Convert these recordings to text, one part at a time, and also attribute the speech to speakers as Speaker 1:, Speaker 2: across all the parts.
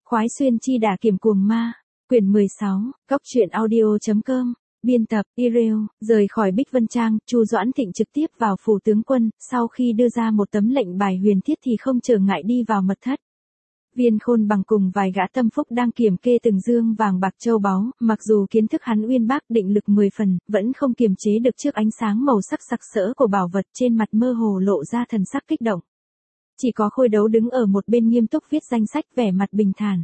Speaker 1: Khoái xuyên chi đả kiểm cuồng ma, quyển 16, Cốc truyện audio.com, biên tập, Ireo, rời khỏi Bích Vân Trang, Chu Doãn Thịnh trực tiếp vào phủ tướng quân, sau khi đưa ra một tấm lệnh bài huyền thiết thì không trở ngại đi vào mật thất. Viên Khôn Bằng cùng vài gã tâm phúc đang kiểm kê từng dương vàng bạc châu báu, mặc dù kiến thức hắn uyên bác định lực 10 phần, vẫn không kiềm chế được trước ánh sáng màu sắc sặc sỡ của bảo vật, trên mặt mơ hồ lộ ra thần sắc kích động. Chỉ có Khôi Đấu đứng ở một bên nghiêm túc viết danh sách, vẻ mặt bình thản.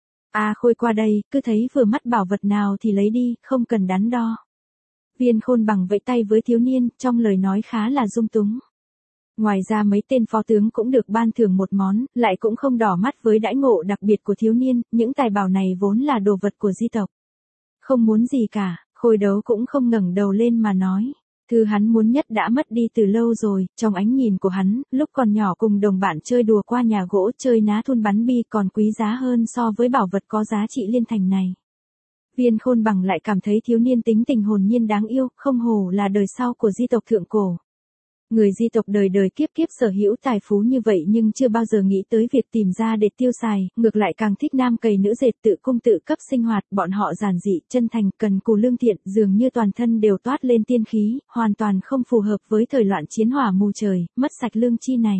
Speaker 1: Khôi qua đây, cứ thấy vừa mắt bảo vật nào thì lấy đi, không cần đắn đo. Viên Khôn Bằng vẫy tay với thiếu niên, trong lời nói khá là dung túng. Ngoài ra mấy tên phó tướng cũng được ban thưởng một món, lại cũng không đỏ mắt với đãi ngộ đặc biệt của thiếu niên, những tài bảo này vốn là đồ vật của di tộc. Không muốn gì cả, Khôi Đấu cũng không ngẩng đầu lên mà nói. Thứ hắn muốn nhất đã mất đi từ lâu rồi, trong ánh nhìn của hắn, lúc còn nhỏ cùng đồng bạn chơi đùa qua nhà gỗ chơi ná thun bắn bi còn quý giá hơn so với bảo vật có giá trị liên thành này. Viên Khôn Bằng lại cảm thấy thiếu niên tính tình hồn nhiên đáng yêu, không hổ là đời sau của di tộc thượng cổ. Người di tộc đời đời kiếp kiếp sở hữu tài phú như vậy nhưng chưa bao giờ nghĩ tới việc tìm ra để tiêu xài, ngược lại càng thích nam cày nữ dệt, tự cung tự cấp sinh hoạt, bọn họ giản dị, chân thành, cần cù lương thiện, dường như toàn thân đều toát lên tiên khí, hoàn toàn không phù hợp với thời loạn chiến hỏa mù trời, mất sạch lương chi này.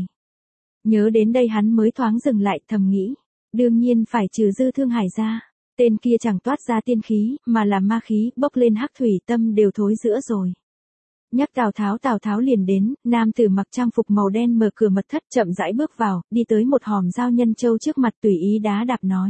Speaker 1: Nhớ đến đây hắn mới thoáng dừng lại, thầm nghĩ, đương nhiên phải trừ Dư Thương Hải ra. Tên kia chẳng toát ra tiên khí, mà là ma khí, bốc lên hắc thủy, tâm đều thối rữa rồi. Nhắc Tào Tháo liền đến, nam tử mặc trang phục màu đen mở cửa mật thất, chậm rãi bước vào, đi tới một hòm dao nhân châu trước mặt, tùy ý đá đạp nói.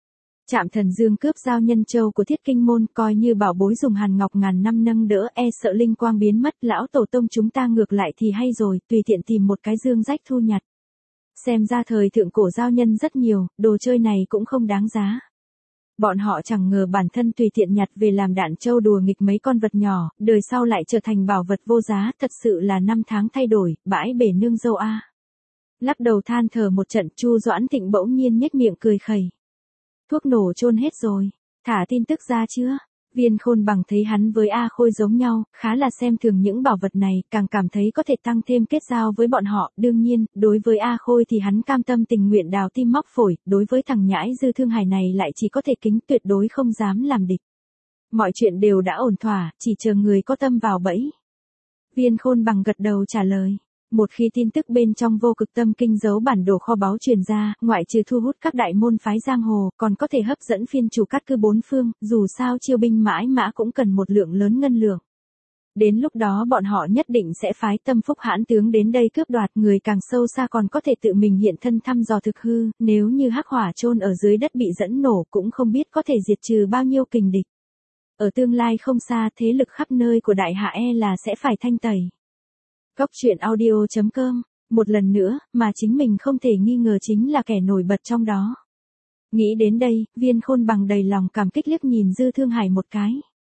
Speaker 1: Trạm Thần Dương cướp dao nhân châu của Thiết Kinh môn, coi như bảo bối dùng hàn ngọc ngàn năm nâng đỡ, sợ linh quang biến mất, lão tổ tông chúng ta ngược lại thì hay rồi, tùy tiện tìm một cái dương rách thu nhặt. Xem ra thời thượng cổ dao nhân rất nhiều, đồ chơi này cũng không đáng giá. Bọn họ chẳng ngờ bản thân tùy tiện nhặt về làm đạn châu đùa nghịch mấy con vật nhỏ, đời sau lại trở thành bảo vật vô giá, thật sự là năm tháng thay đổi, bãi bể nương dâu a. Lắc đầu than thở một trận, Chu Doãn Thịnh bỗng nhiên nhếch miệng cười khẩy. Thuốc nổ chôn hết rồi, thả tin tức ra chưa? Viên Khôn Bằng thấy hắn với Khôi giống nhau, khá là xem thường những bảo vật này, càng cảm thấy có thể tăng thêm kết giao với bọn họ, đương nhiên, đối với Khôi thì hắn cam tâm tình nguyện đào tim móc phổi, đối với thằng nhãi Dư Thương Hải này lại chỉ có thể kính, tuyệt đối không dám làm địch. Mọi chuyện đều đã ổn thỏa, chỉ chờ người có tâm vào bẫy. Viên Khôn Bằng gật đầu trả lời. Một khi tin tức bên trong Vô Cực Tâm Kinh giấu bản đồ kho báu truyền ra, ngoại trừ thu hút các đại môn phái giang hồ, còn có thể hấp dẫn phiên chủ cát cư bốn phương, dù sao chiêu binh mãi mã cũng cần một lượng lớn ngân lượng. Đến lúc đó bọn họ nhất định sẽ phái tâm phúc hãn tướng đến đây cướp đoạt, người càng sâu xa còn có thể tự mình hiện thân thăm dò thực hư, nếu như hắc hỏa chôn ở dưới đất bị dẫn nổ cũng không biết có thể diệt trừ bao nhiêu kình địch. Ở tương lai không xa, thế lực khắp nơi của đại hạ là sẽ phải thanh tẩy. Cốc truyện audio.com, một lần nữa, mà chính mình không thể nghi ngờ chính là kẻ nổi bật trong đó. Nghĩ đến đây, Viên Khôn Bằng đầy lòng cảm kích liếc nhìn Dư Thương Hải một cái.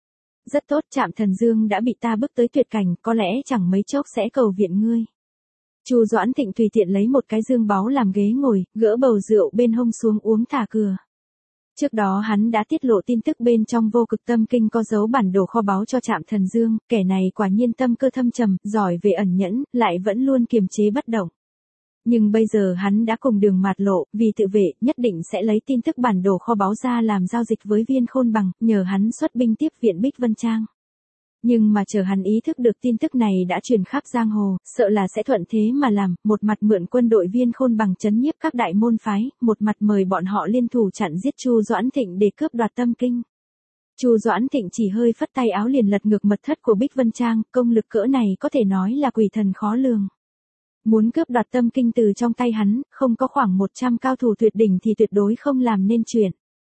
Speaker 1: Rất tốt, Trạm Thần Dương đã bị ta bước tới tuyệt cảnh, có lẽ chẳng mấy chốc sẽ cầu viện ngươi. Chu Doãn Thịnh tùy tiện lấy một cái dương báu làm ghế ngồi, gỡ bầu rượu bên hông xuống uống thả cửa. Trước đó hắn đã tiết lộ tin tức bên trong Vô Cực Tâm Kinh có dấu bản đồ kho báu cho Trạm Thần Dương, kẻ này quả nhiên tâm cơ thâm trầm, giỏi về ẩn nhẫn, lại vẫn luôn kiềm chế bất động. Nhưng bây giờ hắn đã cùng đường mạt lộ, vì tự vệ, nhất định sẽ lấy tin tức bản đồ kho báu ra làm giao dịch với Viên Khôn Bằng, nhờ hắn xuất binh tiếp viện Bích Vân Trang. Nhưng mà chờ hắn ý thức được tin tức này đã truyền khắp giang hồ, sợ là sẽ thuận thế mà làm, một mặt mượn quân đội Viên Khôn Bằng trấn nhiếp các đại môn phái, một mặt mời bọn họ liên thủ chặn giết Chu Doãn Thịnh để cướp đoạt Tâm Kinh. Chu Doãn Thịnh chỉ hơi phất tay áo liền lật ngược mật thất của Bích Vân Trang, công lực cỡ này có thể nói là quỷ thần khó lường. Muốn cướp đoạt Tâm Kinh từ trong tay hắn, không có khoảng 100 cao thủ tuyệt đỉnh thì tuyệt đối không làm nên chuyện.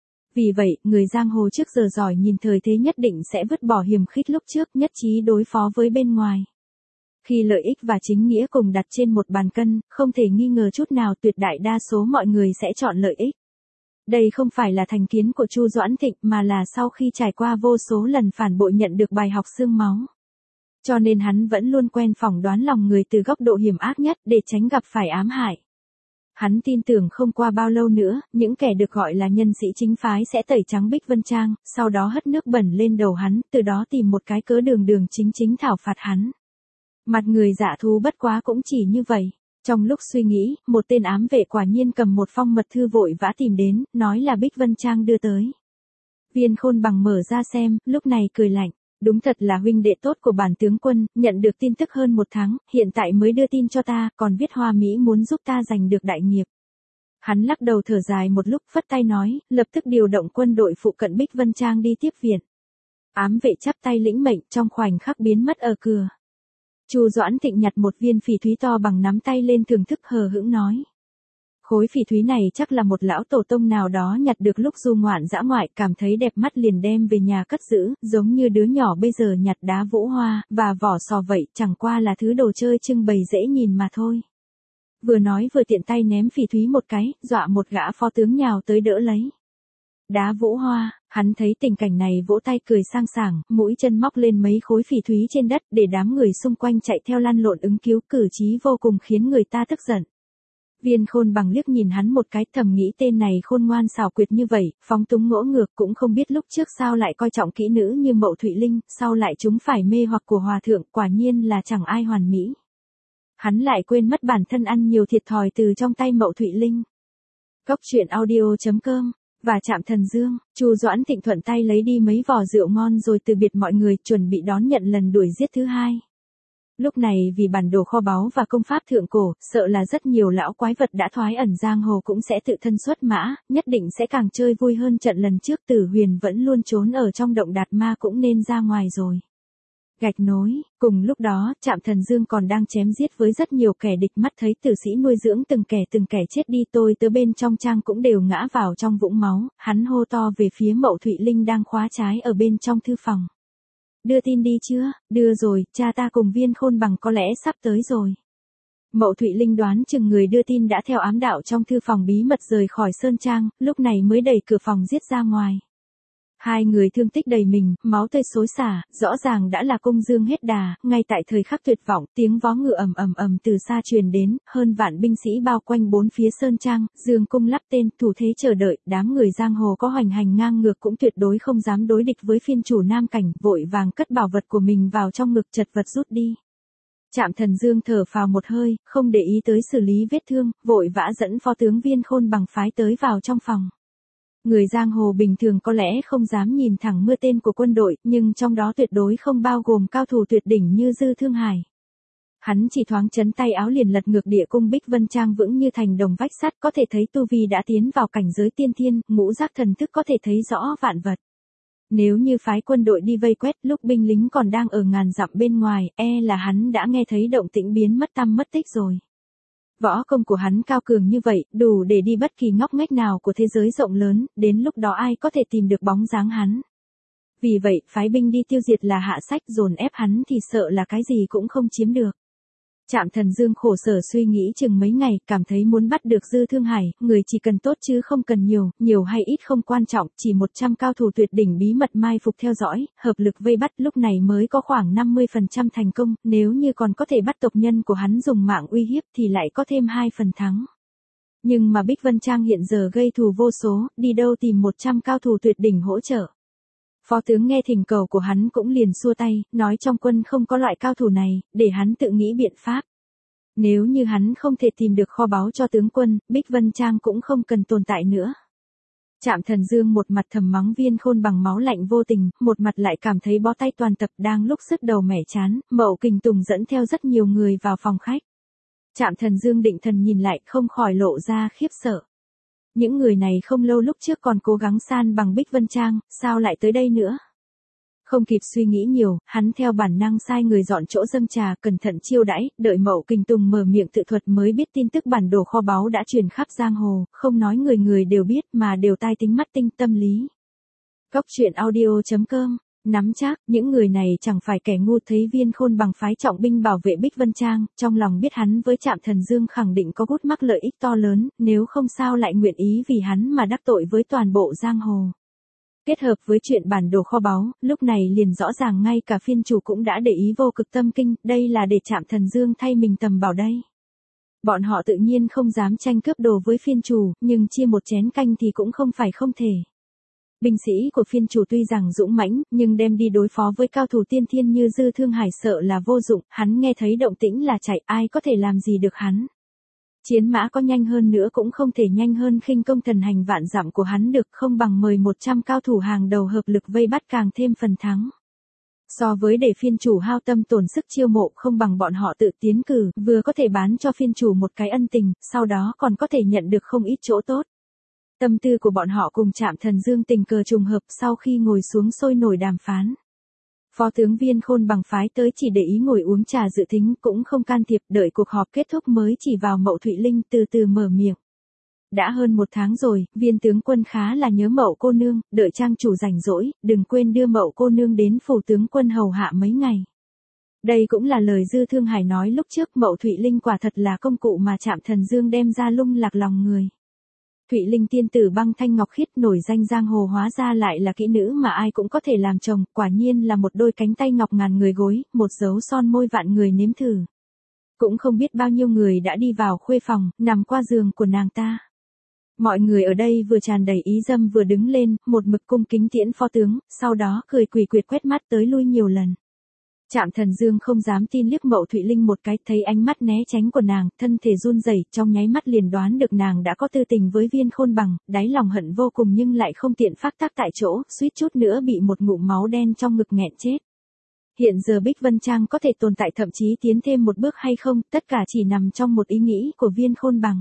Speaker 1: Vì vậy, người giang hồ trước giờ giỏi nhìn thời thế nhất định sẽ vứt bỏ hiềm khích lúc trước, nhất trí đối phó với bên ngoài. Khi lợi ích và chính nghĩa cùng đặt trên một bàn cân, không thể nghi ngờ chút nào tuyệt đại đa số mọi người sẽ chọn lợi ích. Đây không phải là thành kiến của Chu Doãn Thịnh mà là sau khi trải qua vô số lần phản bội nhận được bài học xương máu. Cho nên hắn vẫn luôn quen phỏng đoán lòng người từ góc độ hiểm ác nhất để tránh gặp phải ám hại. Hắn tin tưởng không qua bao lâu nữa, những kẻ được gọi là nhân sĩ chính phái sẽ tẩy trắng Bích Vân Trang, sau đó hất nước bẩn lên đầu hắn, từ đó tìm một cái cớ đường chính thảo phạt hắn. Mặt người dạ thú bất quá cũng chỉ như vậy. Trong lúc suy nghĩ, một tên ám vệ quả nhiên cầm một phong mật thư vội vã tìm đến, nói là Bích Vân Trang đưa tới. Viên Khôn Bằng mở ra xem, lúc này cười lạnh. Đúng thật là huynh đệ tốt của bản tướng quân, nhận được tin tức hơn 1 tháng, hiện tại mới đưa tin cho ta, còn viết hoa mỹ muốn giúp ta giành được đại nghiệp. Hắn lắc đầu thở dài một lúc, phất tay nói, lập tức điều động quân đội phụ cận Bích Vân Trang đi tiếp viện. Ám vệ chắp tay lĩnh mệnh, trong khoảnh khắc biến mất ở cửa. Chu Doãn Thịnh nhặt một viên phỉ thúy to bằng nắm tay lên thưởng thức hờ hững nói. Khối phỉ thúy này chắc là một lão tổ tông nào đó nhặt được lúc du ngoạn dã ngoại, cảm thấy đẹp mắt liền đem về nhà cất giữ, giống như đứa nhỏ bây giờ nhặt đá vũ hoa, và vỏ sò vậy, chẳng qua là thứ đồ chơi trưng bày dễ nhìn mà thôi. Vừa nói vừa tiện tay ném phỉ thúy một cái, dọa một gã phó tướng nhào tới đỡ lấy. Đá vũ hoa, hắn thấy tình cảnh này vỗ tay cười sang sảng, mũi chân móc lên mấy khối phỉ thúy trên đất để đám người xung quanh chạy theo lăn lộn ứng cứu, cử chí vô cùng khiến người ta tức giận. Viên Khôn Bằng liếc nhìn hắn một cái, thầm nghĩ tên này khôn ngoan xảo quyệt như vậy, phóng túng ngỗ ngược, cũng không biết lúc trước sao lại coi trọng kỹ nữ như Mậu Thụy Linh, sau lại chúng phải mê hoặc của hòa thượng, quả nhiên là chẳng ai hoàn mỹ. Hắn lại quên mất bản thân ăn nhiều thiệt thòi từ trong tay Mậu Thụy Linh. Góc truyện audio.com và Trạm Thần Dương, Chu Doãn Thịnh thuận tay lấy đi mấy vò rượu ngon rồi từ biệt mọi người, chuẩn bị đón nhận lần đuổi giết thứ hai. Lúc này vì bản đồ kho báu và công pháp thượng cổ, sợ là rất nhiều lão quái vật đã thoái ẩn giang hồ cũng sẽ tự thân xuất mã, nhất định sẽ càng chơi vui hơn trận lần trước. Tử Huyền vẫn luôn trốn ở trong động Đạt Ma cũng nên ra ngoài rồi. Gạch nối, cùng lúc đó, Trạm Thần Dương còn đang chém giết với rất nhiều kẻ địch, mắt thấy tử sĩ nuôi dưỡng từng kẻ chết đi, tôi tớ bên trong trang cũng đều ngã vào trong vũng máu, hắn hô to về phía Mậu Thụy Linh đang khóa trái ở bên trong thư phòng. Đưa tin đi chưa? Đưa rồi, cha ta cùng Viên Khôn Bằng có lẽ sắp tới rồi. Mậu Thụy Linh đoán chừng người đưa tin đã theo ám đạo trong thư phòng bí mật rời khỏi Sơn Trang, lúc này mới đẩy cửa phòng giết ra ngoài. Hai người thương tích đầy mình, máu tươi xối xả, rõ ràng đã là công dương hết đà, ngay tại thời khắc tuyệt vọng, tiếng vó ngựa ầm từ xa truyền đến, hơn vạn binh sĩ bao quanh bốn phía Sơn Trang, dương cung lắp tên, thủ thế chờ đợi, đám người giang hồ có hoành hành ngang ngược cũng tuyệt đối không dám đối địch với phiên chủ Nam Cảnh, vội vàng cất bảo vật của mình vào trong ngực, chật vật rút đi. Trạm Thần Dương thở phào một hơi, không để ý tới xử lý vết thương, vội vã dẫn phó tướng Viên Khôn Bằng phái tới vào trong phòng. Người giang hồ bình thường có lẽ không dám nhìn thẳng mưa tên của quân đội, nhưng trong đó tuyệt đối không bao gồm cao thủ tuyệt đỉnh như Dư Thương Hải. Hắn chỉ thoáng chấn tay áo liền lật ngược địa cung Bích Vân Trang vững như thành đồng vách sắt, có thể thấy tu vi đã tiến vào cảnh giới tiên thiên, ngũ giác thần thức có thể thấy rõ vạn vật. Nếu như phái quân đội đi vây quét, lúc binh lính còn đang ở ngàn dặm bên ngoài, là hắn đã nghe thấy động tĩnh biến mất tăm mất tích rồi. Võ công của hắn cao cường như vậy, đủ để đi bất kỳ ngóc ngách nào của thế giới rộng lớn, đến lúc đó ai có thể tìm được bóng dáng hắn. Vì vậy, phái binh đi tiêu diệt là hạ sách, dồn ép hắn thì sợ là cái gì cũng không chiếm được. Trạm Thần Dương khổ sở suy nghĩ chừng mấy ngày, cảm thấy muốn bắt được Dư Thương Hải, người chỉ cần tốt chứ không cần nhiều hay ít không quan trọng, chỉ 100 cao thủ tuyệt đỉnh bí mật mai phục theo dõi, hợp lực vây bắt, lúc này mới có khoảng 50% thành công, nếu như còn có thể bắt tộc nhân của hắn dùng mạng uy hiếp thì lại có thêm 2 phần thắng. Nhưng mà Bích Vân Trang hiện giờ gây thù vô số, đi đâu tìm 100 cao thủ tuyệt đỉnh hỗ trợ. Phó tướng nghe thỉnh cầu của hắn cũng liền xua tay, nói trong quân không có loại cao thủ này, để hắn tự nghĩ biện pháp. Nếu như hắn không thể tìm được kho báu cho tướng quân, Bích Vân Trang cũng không cần tồn tại nữa. Trạm Thần Dương một mặt thầm mắng Viên Khôn Bằng máu lạnh vô tình, một mặt lại cảm thấy bó tay toàn tập, đang lúc sức đầu mẻ chán, Mậu Kình Tùng dẫn theo rất nhiều người vào phòng khách. Trạm Thần Dương định thần nhìn lại, không khỏi lộ ra khiếp sợ. Những người này không lâu lúc trước còn cố gắng san bằng Bích Vân Trang, sao lại tới đây nữa? Không kịp suy nghĩ nhiều, hắn theo bản năng sai người dọn chỗ dâng trà, cẩn thận chiêu đãi, đợi Mậu Kình Tùng mở miệng tự thuật mới biết tin tức bản đồ kho báu đã truyền khắp giang hồ, không nói người người đều biết mà đều tai tính mắt tinh tâm lý. Góc truyện audio.com nắm chắc, những người này chẳng phải kẻ ngu, thấy Viên Khôn Bằng phái trọng binh bảo vệ Bích Vân Trang, trong lòng biết hắn với Trạm Thần Dương khẳng định có gút mắc lợi ích to lớn, nếu không sao lại nguyện ý vì hắn mà đắc tội với toàn bộ giang hồ. Kết hợp với chuyện bản đồ kho báu, lúc này liền rõ ràng ngay cả phiên chủ cũng đã để ý vô cực tâm kinh, đây là để Trạm Thần Dương thay mình tầm bảo đây. Bọn họ tự nhiên không dám tranh cướp đồ với phiên chủ, nhưng chia một chén canh thì cũng không phải không thể. Binh sĩ của phiên chủ tuy rằng dũng mãnh, nhưng đem đi đối phó với cao thủ tiên thiên như Dư Thương Hải sợ là vô dụng, hắn nghe thấy động tĩnh là chạy, ai có thể làm gì được hắn. Chiến mã có nhanh hơn nữa cũng không thể nhanh hơn khinh công thần hành vạn dặm của hắn được, không bằng mời 100 cao thủ hàng đầu hợp lực vây bắt càng thêm phần thắng. So với để phiên chủ hao tâm tổn sức chiêu mộ, không bằng bọn họ tự tiến cử, vừa có thể bán cho phiên chủ một cái ân tình, sau đó còn có thể nhận được không ít chỗ tốt. Tâm tư của bọn họ cùng Trạm Thần Dương tình cờ trùng hợp, sau khi ngồi xuống sôi nổi đàm phán. Phó tướng Viên Khôn Bằng phái tới chỉ để ý ngồi uống trà dự thính, cũng không can thiệp, đợi cuộc họp kết thúc mới chỉ vào Mậu Thụy Linh từ từ mở miệng. Đã hơn 1 tháng rồi, Viên tướng quân khá là nhớ Mậu cô nương, đợi trang chủ rảnh rỗi, đừng quên đưa Mậu cô nương đến phủ tướng quân hầu hạ mấy ngày. Đây cũng là lời Dư Thương Hải nói lúc trước, Mậu Thụy Linh quả thật là công cụ mà Trạm Thần Dương đem ra lung lạc lòng người. Thụy Linh tiên tử băng thanh ngọc khiết nổi danh giang hồ, hóa ra lại là kỹ nữ mà ai cũng có thể làm chồng, quả nhiên là một đôi cánh tay ngọc ngàn người gối, một dấu son môi vạn người nếm thử. Cũng không biết bao nhiêu người đã đi vào khuê phòng, nằm qua giường của nàng ta. Mọi người ở đây vừa tràn đầy ý dâm vừa đứng lên, một mực cung kính tiễn phó tướng, sau đó cười quỳ quyệt quét mắt tới lui nhiều lần. Trạm Thần Dương không dám tin liếc Mậu Thụy Linh một cái, thấy ánh mắt né tránh của nàng, thân thể run rẩy, trong nháy mắt liền đoán được nàng đã có tư tình với Viên Khôn Bằng, đáy lòng hận vô cùng nhưng lại không tiện phát tác tại chỗ, suýt chút nữa bị một ngụm máu đen trong ngực nghẹn chết. Hiện giờ Bích Vân Trang có thể tồn tại thậm chí tiến thêm một bước hay không, tất cả chỉ nằm trong một ý nghĩ của Viên Khôn Bằng.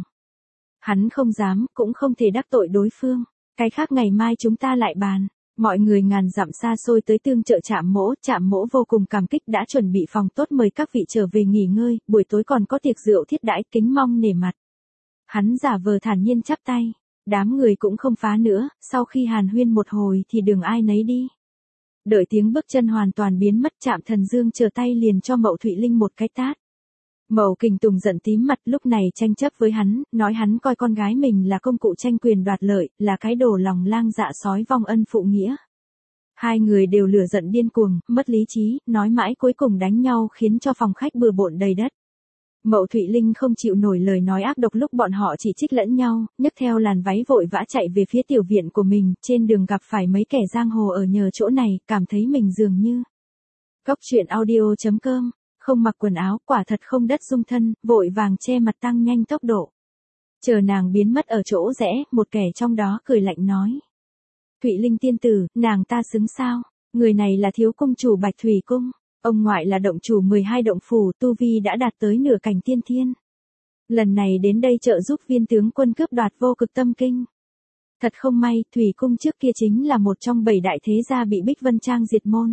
Speaker 1: Hắn không dám, cũng không thể đắc tội đối phương. Cái khác ngày mai chúng ta lại bàn. Mọi người ngàn dặm xa xôi tới tương trợ Trạm Mỗ vô cùng cảm kích đã chuẩn bị phòng tốt mời các vị trở về nghỉ ngơi, buổi tối còn có tiệc rượu thiết đãi, kính mong nể mặt. Hắn giả vờ thản nhiên chắp tay. Đám người cũng không phá nữa, sau khi hàn huyên một hồi thì đường ai nấy đi. Đợi tiếng bước chân hoàn toàn biến mất, Trạm Thần Dương trở tay liền cho Mậu Thụy Linh một cái tát. Mậu Kình Tùng giận tím mặt, lúc này tranh chấp với hắn, nói hắn coi con gái mình là công cụ tranh quyền đoạt lợi, là cái đồ lòng lang dạ sói vong ân phụ nghĩa. Hai người đều lửa giận điên cuồng, mất lý trí, nói mãi cuối cùng đánh nhau khiến cho phòng khách bừa bộn đầy đất. Mậu Thụy Linh không chịu nổi lời nói ác độc lúc bọn họ chỉ trích lẫn nhau, nhấc theo làn váy vội vã chạy về phía tiểu viện của mình, trên đường gặp phải mấy kẻ giang hồ ở nhờ chỗ này, cảm thấy mình dường như Góc Truyện Audio.com. Không mặc quần áo, quả thật không đất dung thân, vội vàng che mặt tăng nhanh tốc độ. Chờ nàng biến mất ở chỗ rẽ, một kẻ trong đó cười lạnh nói. Thụy Linh tiên tử, nàng ta xứng sao? Người này là thiếu cung chủ Bạch Thủy Cung. Ông ngoại là động chủ 12 động phủ, tu vi đã đạt tới nửa cảnh tiên thiên. Lần này đến đây trợ giúp Viên tướng quân cướp đoạt vô cực tâm kinh. Thật không may, Thủy Cung trước kia chính là một trong 7 đại thế gia bị Bích Vân Trang diệt môn.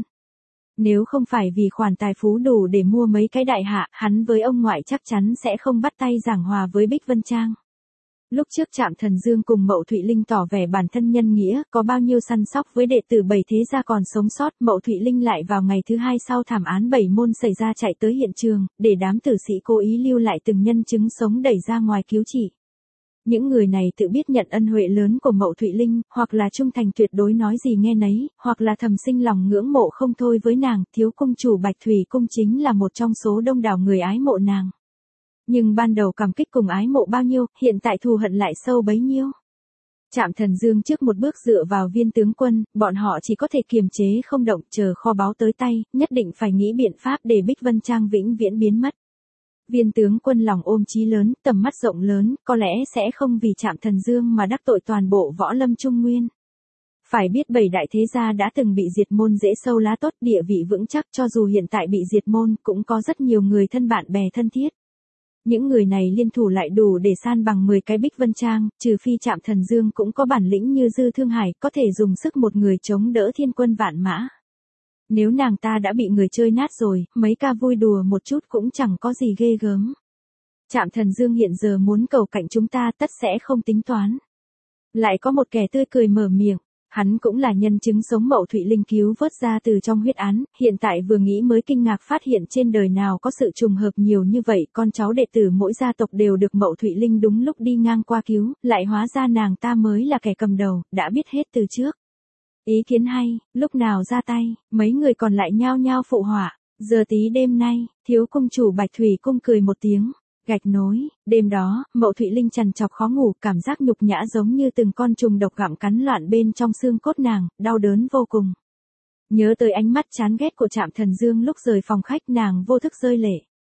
Speaker 1: Nếu không phải vì khoản tài phú đủ để mua mấy cái đại hạ, hắn với ông ngoại chắc chắn sẽ không bắt tay giảng hòa với Bích Vân Trang. Lúc trước Trạm Thần Dương cùng Mậu Thụy Linh tỏ vẻ bản thân nhân nghĩa, có bao nhiêu săn sóc với đệ tử 7 thế gia còn sống sót, Mậu Thụy Linh lại vào ngày thứ 2 sau thảm án 7 môn xảy ra chạy tới hiện trường, để đám tử sĩ cố ý lưu lại từng nhân chứng sống đẩy ra ngoài cứu trị. Những người này tự biết nhận ân huệ lớn của Mậu Thụy Linh, hoặc là trung thành tuyệt đối nói gì nghe nấy, hoặc là thầm sinh lòng ngưỡng mộ không thôi với nàng, thiếu cung chủ Bạch Thủy Cung chính là một trong số đông đảo người ái mộ nàng. Nhưng ban đầu cảm kích cùng ái mộ bao nhiêu, hiện tại thù hận lại sâu bấy nhiêu. Trạm Thần Dương trước một bước dựa vào Viên tướng quân, bọn họ chỉ có thể kiềm chế không động, chờ kho báu tới tay, nhất định phải nghĩ biện pháp để Bích Vân Trang vĩnh viễn biến mất. Viên tướng quân lòng ôm chí lớn, tầm mắt rộng lớn, có lẽ sẽ không vì Trạm Thần Dương mà đắc tội toàn bộ võ lâm Trung Nguyên. Phải biết 7 đại thế gia đã từng bị diệt môn rễ sâu lá tốt, địa vị vững chắc, cho dù hiện tại bị diệt môn cũng có rất nhiều người thân bạn bè thân thiết. Những người này liên thủ lại đủ để san bằng 10 cái Bích Vân Trang, trừ phi Trạm Thần Dương cũng có bản lĩnh như Dư Thương Hải, có thể dùng sức một người chống đỡ thiên quân vạn mã. Nếu nàng ta đã bị người chơi nát rồi, mấy ca vui đùa một chút cũng chẳng có gì ghê gớm. Trạm Thần Dương hiện giờ muốn cầu cạnh chúng ta tất sẽ không tính toán. Lại có một kẻ tươi cười mở miệng, hắn cũng là nhân chứng sống Mậu Thụy Linh cứu vớt ra từ trong huyết án, hiện tại vừa nghĩ mới kinh ngạc phát hiện trên đời nào có sự trùng hợp nhiều như vậy, con cháu đệ tử mỗi gia tộc đều được Mậu Thụy Linh đúng lúc đi ngang qua cứu, lại hóa ra nàng ta mới là kẻ cầm đầu, đã biết hết từ trước. Ý kiến hay, lúc nào ra tay, mấy người còn lại nhao nhao phụ họa. Giờ tí đêm nay, thiếu cung chủ Bạch Thủy Cung cười một tiếng, gạch nối, đêm đó, Mậu Thụy Linh trằn trọc khó ngủ, cảm giác nhục nhã giống như từng con trùng độc gặm cắn loạn bên trong xương cốt nàng, đau đớn vô cùng. Nhớ tới ánh mắt chán ghét của Trạm Thần Dương lúc rời phòng khách, nàng vô thức rơi lệ.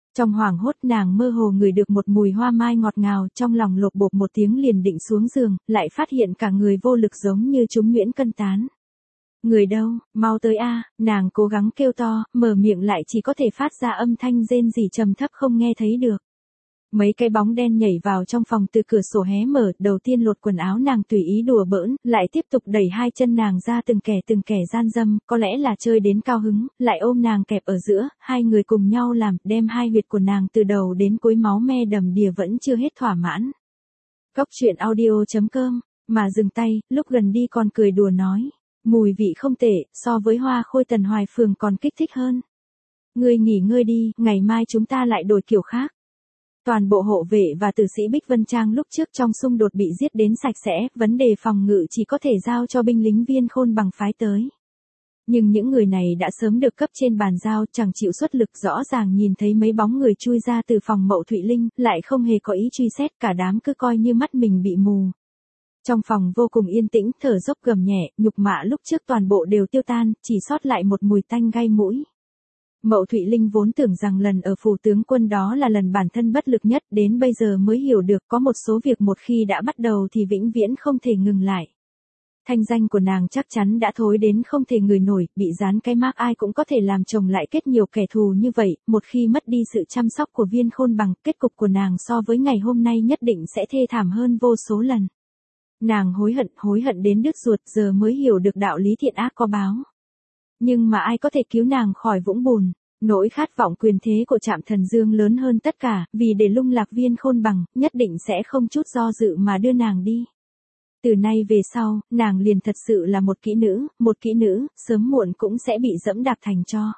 Speaker 1: Trong hoảng hốt nàng mơ hồ ngửi được một mùi hoa mai ngọt ngào, trong lòng lột bột một tiếng liền định xuống giường, lại phát hiện cả người vô lực giống như trúng nguyễn cân tán. Người đâu, mau tới a, nàng cố gắng kêu to, mở miệng lại chỉ có thể phát ra âm thanh rên rỉ trầm thấp không nghe thấy được. Mấy cái bóng đen nhảy vào trong phòng từ cửa sổ hé mở, đầu tiên lột quần áo nàng tùy ý đùa bỡn, lại tiếp tục đẩy hai chân nàng ra từng kẻ gian dâm, có lẽ là chơi đến cao hứng, lại ôm nàng kẹp ở giữa, hai người cùng nhau làm, đem hai huyệt của nàng từ đầu đến cuối máu me đầm đìa vẫn chưa hết thỏa mãn. Cóc truyện audio.com, mà dừng tay, lúc gần đi còn cười đùa nói, mùi vị không tệ, so với hoa khôi Tần Hoài Phường còn kích thích hơn. Ngươi nghỉ ngơi đi, ngày mai chúng ta lại đổi kiểu khác. Toàn bộ hộ vệ và tử sĩ Bích Vân Trang lúc trước trong xung đột bị giết đến sạch sẽ, vấn đề phòng ngự chỉ có thể giao cho binh lính Viên Khôn Bằng phái tới. Nhưng những người này đã sớm được cấp trên bàn giao, chẳng chịu xuất lực, rõ ràng nhìn thấy mấy bóng người chui ra từ phòng Mậu Thụy Linh, lại không hề có ý truy xét, cả đám cứ coi như mắt mình bị mù. Trong phòng vô cùng yên tĩnh, thở dốc gầm nhẹ, nhục mạ lúc trước toàn bộ đều tiêu tan, chỉ sót lại một mùi tanh gai mũi. Mậu Thụy Linh vốn tưởng rằng lần ở phủ tướng quân đó là lần bản thân bất lực nhất, đến bây giờ mới hiểu được có một số việc một khi đã bắt đầu thì vĩnh viễn không thể ngừng lại. Thanh danh của nàng chắc chắn đã thối đến không thể ngửi nổi, bị dán cái mác ai cũng có thể làm chồng lại kết nhiều kẻ thù như vậy, một khi mất đi sự chăm sóc của Viên Khôn Bằng, kết cục của nàng so với ngày hôm nay nhất định sẽ thê thảm hơn vô số lần. Nàng hối hận đến đứt ruột, giờ mới hiểu được đạo lý thiện ác có báo. Nhưng mà ai có thể cứu nàng khỏi vũng bùn, nỗi khát vọng quyền thế của Trạm Thần Dương lớn hơn tất cả, vì để lung lạc Viên Khôn Bằng, nhất định sẽ không chút do dự mà đưa nàng đi. Từ nay về sau, nàng liền thật sự là một kỹ nữ, sớm muộn cũng sẽ bị dẫm đạp thành tro.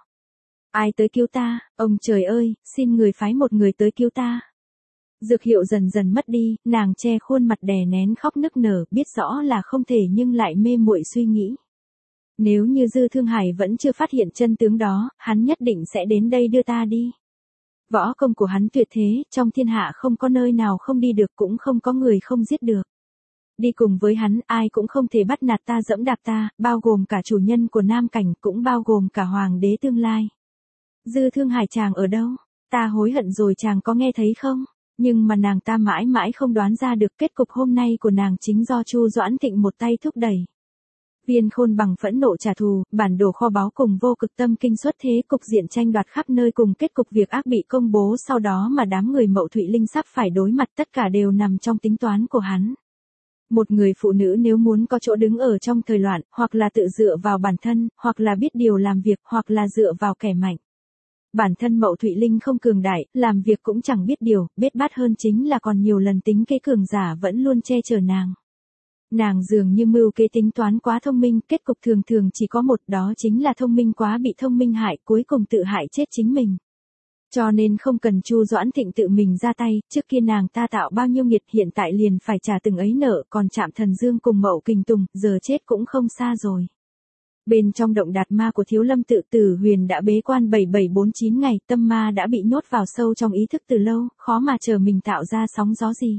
Speaker 1: Ai tới cứu ta, ông trời ơi, xin người phái một người tới cứu ta. Dược hiệu dần dần mất đi, nàng che khuôn mặt đè nén khóc nức nở, biết rõ là không thể nhưng lại mê muội suy nghĩ. Nếu như Dư Thương Hải vẫn chưa phát hiện chân tướng đó, hắn nhất định sẽ đến đây đưa ta đi. Võ công của hắn tuyệt thế, trong thiên hạ không có nơi nào không đi được, cũng không có người không giết được. Đi cùng với hắn, ai cũng không thể bắt nạt ta, dẫm đạp ta, bao gồm cả chủ nhân của Nam Cảnh, cũng bao gồm cả hoàng đế tương lai. Dư Thương Hải chàng ở đâu? Ta hối hận rồi, chàng có nghe thấy không? Nhưng mà nàng ta mãi mãi không đoán ra được kết cục hôm nay của nàng chính do Chu Doãn Thịnh một tay thúc đẩy. Viên Khôn Bằng phẫn nộ trả thù, bản đồ kho báu cùng Vô Cực Tâm Kinh xuất thế, cục diện tranh đoạt khắp nơi cùng kết cục việc ác bị công bố sau đó mà đám người Mậu Thụy Linh sắp phải đối mặt, tất cả đều nằm trong tính toán của hắn. Một người phụ nữ nếu muốn có chỗ đứng ở trong thời loạn, hoặc là tự dựa vào bản thân, hoặc là biết điều làm việc, hoặc là dựa vào kẻ mạnh. Bản thân Mậu Thụy Linh không cường đại, làm việc cũng chẳng biết điều, biết bát hơn chính là còn nhiều lần tính kế cường giả vẫn luôn che chở nàng. Nàng dường như mưu kế tính toán quá thông minh, kết cục thường thường chỉ có một, đó chính là thông minh quá bị thông minh hại, cuối cùng tự hại chết chính mình. Cho nên không cần Chu Doãn Thịnh tự mình ra tay, trước kia nàng ta tạo bao nhiêu nghiệt, hiện tại liền phải trả từng ấy nợ, còn Trạm Thần Dương cùng Mậu Kình Tùng, giờ chết cũng không xa rồi. Bên trong động Đạt Ma của Thiếu Lâm Tự, Tử Huyền đã bế quan 7749 ngày, tâm ma đã bị nhốt vào sâu trong ý thức từ lâu, khó mà chờ mình tạo ra sóng gió gì.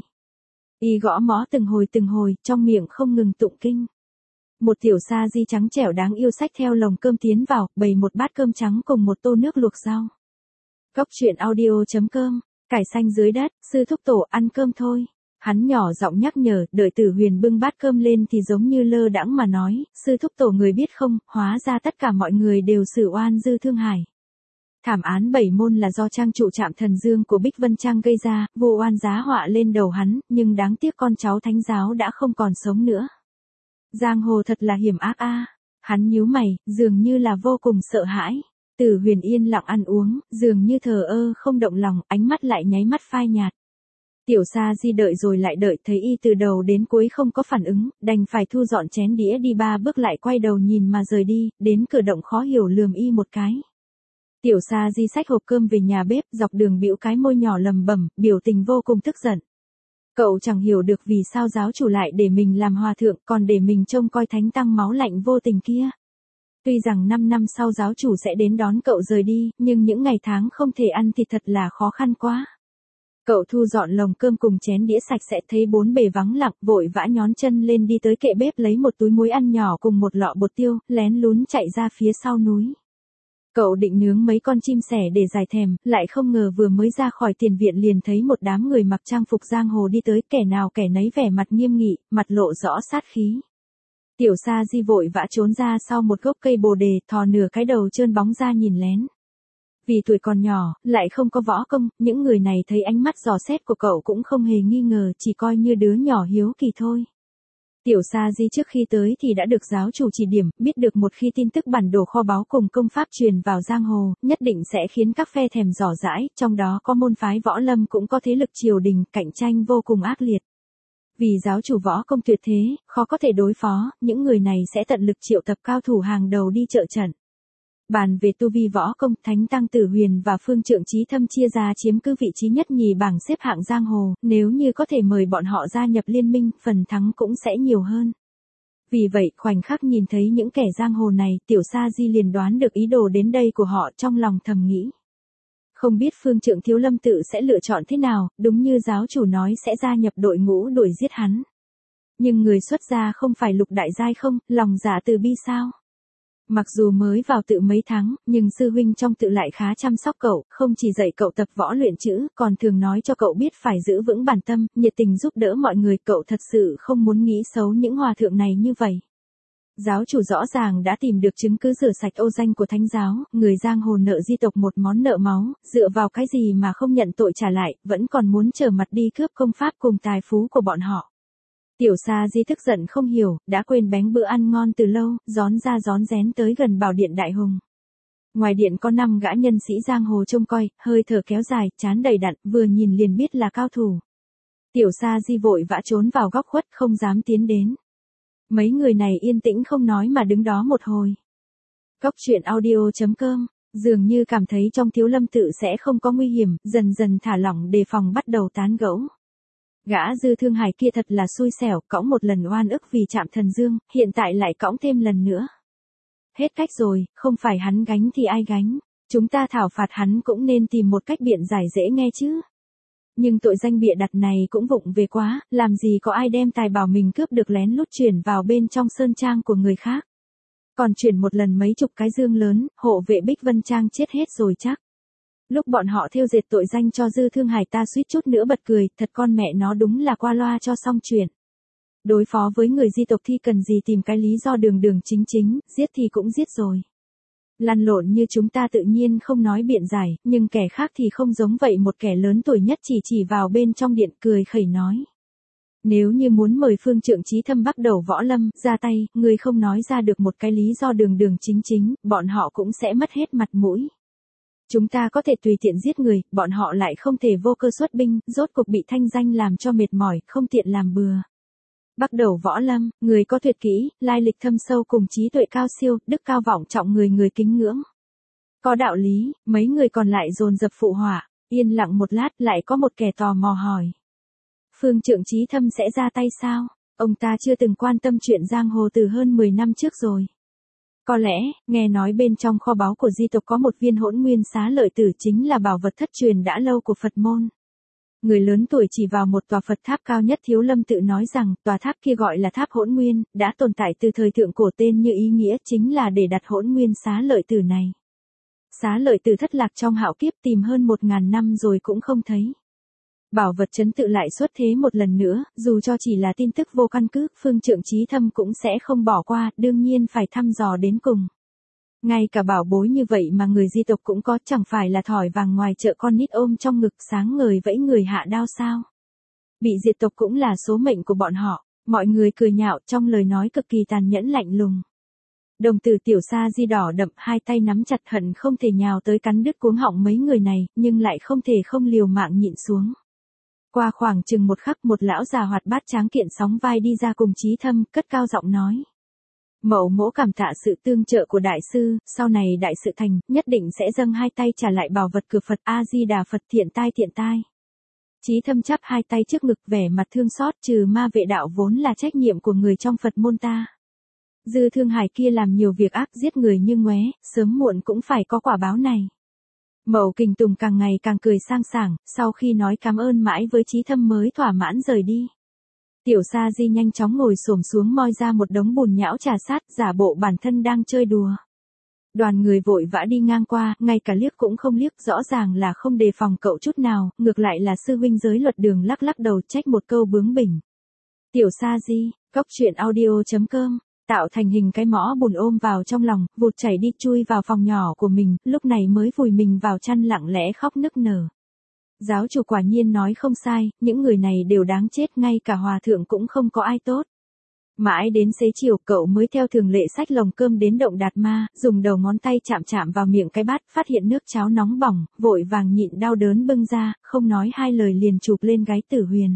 Speaker 1: Y gõ mõ từng hồi, trong miệng không ngừng tụng kinh. Một tiểu sa di trắng trẻo đáng yêu xách theo lồng cơm tiến vào, bày một bát cơm trắng cùng một tô nước luộc rau. Cóc truyện audio.com, cải xanh dưới đất, sư thúc tổ ăn cơm thôi. Hắn nhỏ giọng nhắc nhở, đợi Tử Huyền bưng bát cơm lên thì giống như lơ đãng mà nói, sư thúc tổ người biết không, hóa ra tất cả mọi người đều xử oan Dư Thương Hải. Thảm án 7 môn là do trang trụ Trạm Thần Dương của Bích Vân Trang gây ra, vô oan giá họa lên đầu hắn, nhưng đáng tiếc con cháu thánh giáo đã không còn sống nữa. Giang hồ thật là hiểm ác a. Hắn nhíu mày, dường như là vô cùng sợ hãi. Tử Huyền yên lặng ăn uống, dường như thờ ơ không động lòng, ánh mắt lại nháy mắt phai nhạt. Tiểu Sa Di đợi rồi lại đợi, thấy y từ đầu đến cuối không có phản ứng, đành phải thu dọn chén đĩa đi 3 bước lại quay đầu nhìn mà rời đi, đến cửa động khó hiểu lườm y một cái. Tiểu Sa Di xách hộp cơm về nhà bếp, dọc đường bĩu cái môi nhỏ lầm bẩm, biểu tình vô cùng tức giận. Cậu chẳng hiểu được vì sao giáo chủ lại để mình làm hòa thượng, còn để mình trông coi thánh tăng máu lạnh vô tình kia. Tuy rằng 5 năm sau giáo chủ sẽ đến đón cậu rời đi, nhưng những ngày tháng không thể ăn thì thật là khó khăn quá. Cậu thu dọn lồng cơm cùng chén đĩa sạch sẽ, thấy 4 bề vắng lặng, vội vã nhón chân lên đi tới kệ bếp lấy một túi muối ăn nhỏ cùng một lọ bột tiêu, lén lún chạy ra phía sau núi. Cậu định nướng mấy con chim sẻ để giải thèm, lại không ngờ vừa mới ra khỏi tiền viện liền thấy một đám người mặc trang phục giang hồ đi tới, kẻ nào kẻ nấy vẻ mặt nghiêm nghị, mặt lộ rõ sát khí. Tiểu Sa Di vội vã trốn ra sau một gốc cây bồ đề, thò nửa cái đầu trơn bóng ra nhìn lén. Vì tuổi còn nhỏ, lại không có võ công, những người này thấy ánh mắt dò xét của cậu cũng không hề nghi ngờ, chỉ coi như đứa nhỏ hiếu kỳ thôi. Tiểu Sa Di trước khi tới thì đã được giáo chủ chỉ điểm, biết được một khi tin tức bản đồ kho báu cùng công pháp truyền vào giang hồ, nhất định sẽ khiến các phe thèm dò dãi, trong đó có môn phái võ lâm cũng có thế lực triều đình, cạnh tranh vô cùng ác liệt. Vì giáo chủ võ công tuyệt thế, khó có thể đối phó, những người này sẽ tận lực triệu tập cao thủ hàng đầu đi trợ trận. Bàn về tu vi võ công, Thánh Tăng Tử Huyền và Phương Trượng Chí Thâm chia ra chiếm cứ vị trí nhất nhì bảng xếp hạng giang hồ, nếu như có thể mời bọn họ gia nhập liên minh, phần thắng cũng sẽ nhiều hơn. Vì vậy, khoảnh khắc nhìn thấy những kẻ giang hồ này, Tiểu Sa Di liền đoán được ý đồ đến đây của họ, trong lòng thầm nghĩ. Không biết Phương Trượng Thiếu Lâm Tự sẽ lựa chọn thế nào, đúng như giáo chủ nói sẽ gia nhập đội ngũ đuổi giết hắn. Nhưng người xuất gia không phải Lục đại giai không, lòng dạ từ bi sao? Mặc dù mới vào tự mấy tháng, nhưng sư huynh trong tự lại khá chăm sóc cậu, không chỉ dạy cậu tập võ luyện chữ, còn thường nói cho cậu biết phải giữ vững bản tâm, nhiệt tình giúp đỡ mọi người, cậu thật sự không muốn nghĩ xấu những hòa thượng này như vậy. Giáo chủ rõ ràng đã tìm được chứng cứ rửa sạch ô danh của thánh giáo, người giang hồ nợ di tộc một món nợ máu, dựa vào cái gì mà không nhận tội trả lại, vẫn còn muốn trở mặt đi cướp công pháp cùng tài phú của bọn họ. Tiểu Sa Di tức giận không hiểu, đã quên bánh bữa ăn ngon từ lâu, rón ra rón rén tới gần bảo điện đại hùng. Ngoài điện có 5 gã nhân sĩ giang hồ trông coi, hơi thở kéo dài, trán đầy đặn, vừa nhìn liền biết là cao thủ. Tiểu Sa Di vội vã trốn vào góc khuất, không dám tiến đến. Mấy người này yên tĩnh không nói mà đứng đó một hồi. Cóc truyện audio.com, dường như cảm thấy trong Thiếu Lâm Tự sẽ không có nguy hiểm, dần dần thả lỏng đề phòng bắt đầu tán gẫu. Gã Dư Thương Hải kia thật là xui xẻo, cõng một lần oan ức vì chạm thần dương, hiện tại lại cõng thêm lần nữa. Hết cách rồi, không phải hắn gánh thì ai gánh, chúng ta thảo phạt hắn cũng nên tìm một cách biện giải dễ nghe chứ. Nhưng tội danh bịa đặt này cũng vụng về quá, làm gì có ai đem tài bảo mình cướp được lén lút chuyển vào bên trong sơn trang của người khác. Còn chuyển một lần mấy chục cái dương lớn, hộ vệ Bích Vân Trang chết hết rồi chắc. Lúc bọn họ thêu dệt tội danh cho Dư Thương Hải ta suýt chút nữa bật cười, thật con mẹ nó đúng là qua loa cho xong chuyện. Đối phó với người di tộc thì cần gì tìm cái lý do đường đường chính chính, giết thì cũng giết rồi. Lăn lộn như chúng ta tự nhiên không nói biện giải, nhưng kẻ khác thì không giống vậy, một kẻ lớn tuổi nhất chỉ vào bên trong điện cười khẩy nói. Nếu như muốn mời Phương Trượng Chí Thâm bắt đầu võ lâm, ra tay, người không nói ra được một cái lý do đường đường chính chính, bọn họ cũng sẽ mất hết mặt mũi. Chúng ta có thể tùy tiện giết người, bọn họ lại không thể vô cơ xuất binh, rốt cuộc bị thanh danh làm cho mệt mỏi, không tiện làm bừa. Bắt đầu võ lâm, người có tuyệt kỹ, lai lịch thâm sâu cùng trí tuệ cao siêu, đức cao vọng trọng người kính ngưỡng. Có đạo lý, mấy người còn lại dồn dập phụ họa, yên lặng một lát lại có một kẻ tò mò hỏi. Phương Trượng Chí Thâm sẽ ra tay sao? Ông ta chưa từng quan tâm chuyện giang hồ từ hơn 10 năm trước rồi. Có lẽ, nghe nói bên trong kho báu của di tộc có một viên Hỗn Nguyên Xá Lợi Tử, chính là bảo vật thất truyền đã lâu của Phật môn. Người lớn tuổi chỉ vào một tòa Phật tháp cao nhất Thiếu Lâm Tự nói rằng, tòa tháp kia gọi là tháp Hỗn Nguyên, đã tồn tại từ thời thượng cổ, tên như ý nghĩa chính là để đặt Hỗn Nguyên Xá Lợi Tử này. Xá Lợi Tử thất lạc trong hạo kiếp, tìm hơn 1000 năm rồi cũng không thấy. Bảo vật trấn tự lại xuất thế một lần nữa, dù cho chỉ là tin tức vô căn cứ, Phương Trượng Chí Thâm cũng sẽ không bỏ qua, đương nhiên phải thăm dò đến cùng. Ngay cả bảo bối như vậy mà người di tộc cũng có, chẳng phải là thỏi vàng ngoài chợ con nít ôm trong ngực sáng ngời vẫy người hạ đao sao? Bị diệt tộc cũng là số mệnh của bọn họ, mọi người cười nhạo trong lời nói cực kỳ tàn nhẫn lạnh lùng. Đồng tử Tiểu Sa Di đỏ đậm, hai tay nắm chặt hận không thể nhào tới cắn đứt cuống họng mấy người này, nhưng lại không thể không liều mạng nhịn xuống. Qua khoảng chừng một khắc, một lão già hoạt bát tráng kiện sóng vai đi ra cùng Chí Thâm, cất cao giọng nói. Mậu mỗ cảm tạ sự tương trợ của đại sư, sau này đại sự thành, nhất định sẽ dâng hai tay trả lại bảo vật cửa Phật. A Di Đà Phật. Thiện tai. Chí Thâm chắp hai tay trước ngực, vẻ mặt thương xót, trừ ma vệ đạo vốn là trách nhiệm của người trong Phật môn ta. Dư Thương Hải kia làm nhiều việc ác, giết người như ngoé, sớm muộn cũng phải có quả báo này. Mậu Kình Tùng càng ngày càng cười sang sảng, sau khi nói cảm ơn mãi với Chí Thâm mới thỏa mãn rời đi. Tiểu Sa Di nhanh chóng ngồi xổm xuống moi ra một đống bùn nhão trà sát, giả bộ bản thân đang chơi đùa. Đoàn người vội vã đi ngang qua, ngay cả liếc cũng không liếc, rõ ràng là không đề phòng cậu chút nào, ngược lại là sư huynh giới luật đường lắc lắc đầu trách một câu bướng bỉnh. Tiểu Sa Di, Cóc Truyện Audio.com, tạo thành hình cái mõ bùn ôm vào trong lòng, vụt chảy đi chui vào phòng nhỏ của mình, lúc này mới vùi mình vào chăn lặng lẽ khóc nức nở. Giáo chủ quả nhiên nói không sai, những người này đều đáng chết, ngay cả hòa thượng cũng không có ai tốt. Mãi đến xế chiều cậu mới theo thường lệ xách lồng cơm đến động Đạt Ma, dùng đầu ngón tay chạm chạm vào miệng cái bát, phát hiện nước cháo nóng bỏng, vội vàng nhịn đau đớn bưng ra, không nói hai lời liền chụp lên gáy Tử Huyền.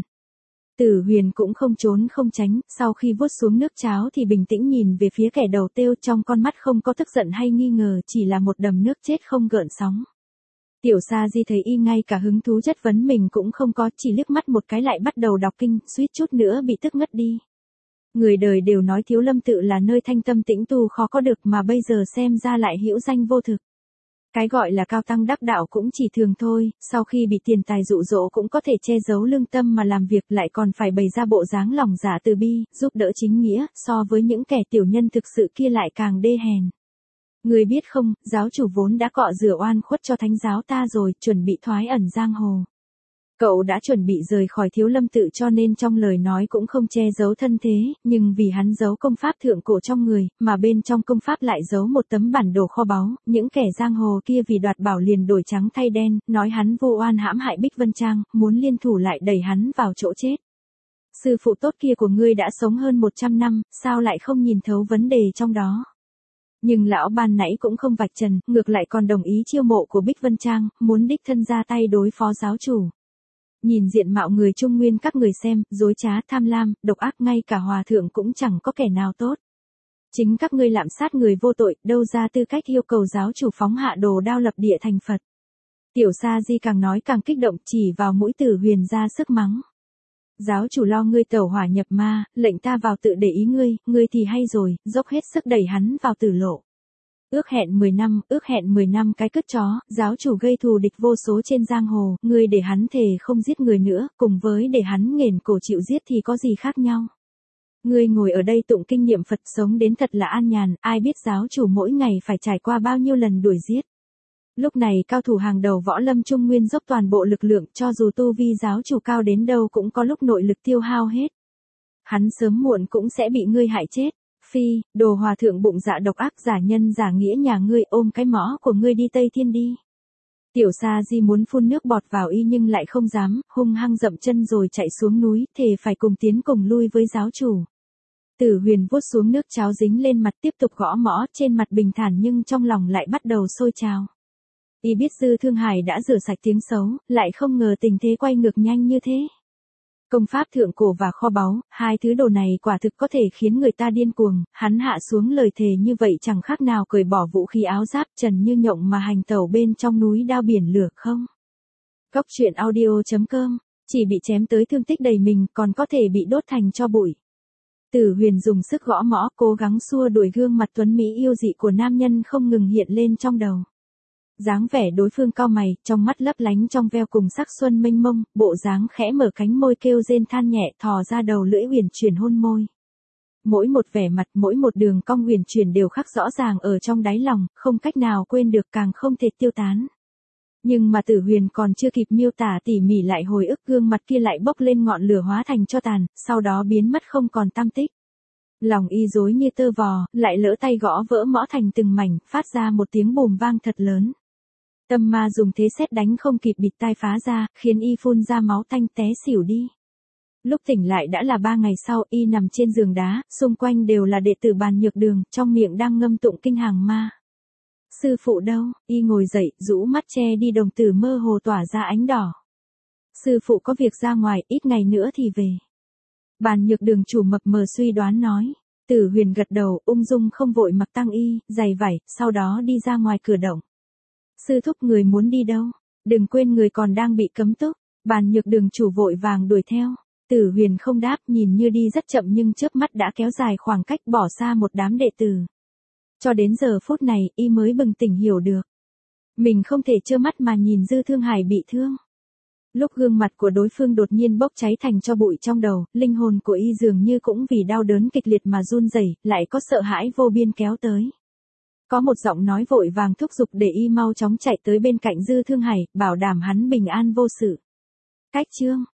Speaker 1: Tử Huyền cũng không trốn không tránh, sau khi vuốt xuống nước cháo thì bình tĩnh nhìn về phía kẻ đầu têu, trong con mắt không có tức giận hay nghi ngờ, chỉ là một đầm nước chết không gợn sóng. Tiểu Sa Di thấy y ngay cả hứng thú chất vấn mình cũng không có, chỉ liếc mắt một cái lại bắt đầu đọc kinh, suýt chút nữa bị tức ngất đi. Người đời đều nói Thiếu Lâm tự là nơi thanh tâm tĩnh tu khó có được, mà bây giờ xem ra lại hữu danh vô thực. Cái gọi là cao tăng đắc đạo cũng chỉ thường thôi, sau khi bị tiền tài dụ dỗ cũng có thể che giấu lương tâm mà làm việc, lại còn phải bày ra bộ dáng lòng dạ từ bi, giúp đỡ chính nghĩa, so với những kẻ tiểu nhân thực sự kia lại càng đê hèn. Người biết không, giáo chủ vốn đã cọ rửa oan khuất cho thánh giáo ta rồi, chuẩn bị thoái ẩn giang hồ. Cậu đã chuẩn bị rời khỏi Thiếu Lâm tự cho nên trong lời nói cũng không che giấu thân thế, nhưng vì hắn giấu công pháp thượng cổ trong người, mà bên trong công pháp lại giấu một tấm bản đồ kho báu, những kẻ giang hồ kia vì đoạt bảo liền đổi trắng thay đen, nói hắn vô oan hãm hại Bích Vân Trang, muốn liên thủ lại đẩy hắn vào chỗ chết. Sư phụ tốt kia của ngươi đã sống hơn 100 năm, sao lại không nhìn thấu vấn đề trong đó? Nhưng lão ban nãy cũng không vạch trần, ngược lại còn đồng ý chiêu mộ của Bích Vân Trang, muốn đích thân ra tay đối phó giáo chủ. Nhìn diện mạo người Trung Nguyên các người xem, dối trá, tham lam, độc ác, ngay cả hòa thượng cũng chẳng có kẻ nào tốt. Chính các ngươi lạm sát người vô tội, đâu ra tư cách yêu cầu giáo chủ phóng hạ đồ đao lập địa thành Phật. Tiểu Sa Di càng nói càng kích động, chỉ vào mũi Tử Huyền ra sức mắng. Giáo chủ lo ngươi tẩu hỏa nhập ma, lệnh ta vào tự để ý ngươi thì hay rồi, dốc hết sức đẩy hắn vào tử lộ. Ước hẹn 10 năm cái cứt chó, giáo chủ gây thù địch vô số trên giang hồ, ngươi để hắn thề không giết người nữa, cùng với để hắn nghển cổ chịu giết thì có gì khác nhau. Ngươi ngồi ở đây tụng kinh niệm Phật sống đến thật là an nhàn, ai biết giáo chủ mỗi ngày phải trải qua bao nhiêu lần đuổi giết. Lúc này cao thủ hàng đầu võ lâm Trung Nguyên dốc toàn bộ lực lượng, cho dù tu vi giáo chủ cao đến đâu cũng có lúc nội lực tiêu hao hết. Hắn sớm muộn cũng sẽ bị ngươi hại chết. Phi, đồ hòa thượng bụng dạ độc ác, giả nhân giả nghĩa nhà ngươi, ôm cái mõ của ngươi đi Tây Thiên đi. Tiểu Sa Di muốn phun nước bọt vào y nhưng lại không dám, hung hăng dậm chân rồi chạy xuống núi, thề phải cùng tiến cùng lui với giáo chủ. Tử Huyền vuốt xuống nước cháo dính lên mặt tiếp tục gõ mõ, trên mặt bình thản nhưng trong lòng lại bắt đầu sôi trào. Y biết Dư Thương Hải đã rửa sạch tiếng xấu, lại không ngờ tình thế quay ngược nhanh như thế. Công pháp thượng cổ và kho báu, hai thứ đồ này quả thực có thể khiến người ta điên cuồng, hắn hạ xuống lời thề như vậy chẳng khác nào cởi bỏ vũ khí áo giáp trần như nhộng mà hành tẩu bên trong núi đao biển lửa không. Cóc Truyện Audio.com, chỉ bị chém tới thương tích đầy mình còn có thể bị đốt thành tro bụi. Tử Huyền dùng sức gõ mõ cố gắng xua đuổi gương mặt tuấn mỹ yêu dị của nam nhân không ngừng hiện lên trong đầu. Dáng vẻ đối phương cau mày, trong mắt lấp lánh trong veo cùng sắc xuân mênh mông, bộ dáng khẽ mở cánh môi kêu rên than nhẹ, thò ra đầu lưỡi uyển chuyển hôn môi. Mỗi một vẻ mặt, mỗi một đường cong uyển chuyển đều khắc rõ ràng ở trong đáy lòng, không cách nào quên được, càng không thể tiêu tán. Nhưng mà Tử Huyền còn chưa kịp miêu tả tỉ mỉ lại hồi ức, gương mặt kia lại bốc lên ngọn lửa hóa thành tro tàn, sau đó biến mất không còn tăm tích. Lòng y rối như tơ vò, lại lỡ tay gõ vỡ mõ thành từng mảnh, phát ra một tiếng bùm vang thật lớn. Tâm ma dùng thế sét đánh không kịp bịt tai phá ra, khiến y phun ra máu tanh té xỉu đi. Lúc tỉnh lại đã là 3 ngày sau, y nằm trên giường đá, xung quanh đều là đệ tử Bàn Nhược Đường, trong miệng đang ngâm tụng kinh hàng ma. Sư phụ đâu? Y ngồi dậy, rũ mắt che đi đồng tử mơ hồ tỏa ra ánh đỏ. Sư phụ có việc ra ngoài, ít ngày nữa thì về. Bàn Nhược Đường chủ mập mờ suy đoán nói. Tử Huyền gật đầu, ung dung không vội mặc tăng y, giày vải, sau đó đi ra ngoài cửa động. Sư thúc, người muốn đi đâu? Đừng quên người còn đang bị cấm túc. Bàn Nhược Đường chủ vội vàng đuổi theo. Tử Huyền không đáp, nhìn như đi rất chậm nhưng chớp mắt đã kéo dài khoảng cách, bỏ xa một đám đệ tử. Cho đến giờ phút này, y mới bừng tỉnh hiểu được. Mình không thể trơ mắt mà nhìn Dư Thương Hải bị thương. Lúc gương mặt của đối phương đột nhiên bốc cháy thành tro bụi trong đầu, linh hồn của y dường như cũng vì đau đớn kịch liệt mà run rẩy, lại có sợ hãi vô biên kéo tới. Có một giọng nói vội vàng thúc giục để y mau chóng chạy tới bên cạnh Dư Thương Hải, bảo đảm hắn bình an vô sự. Cách chương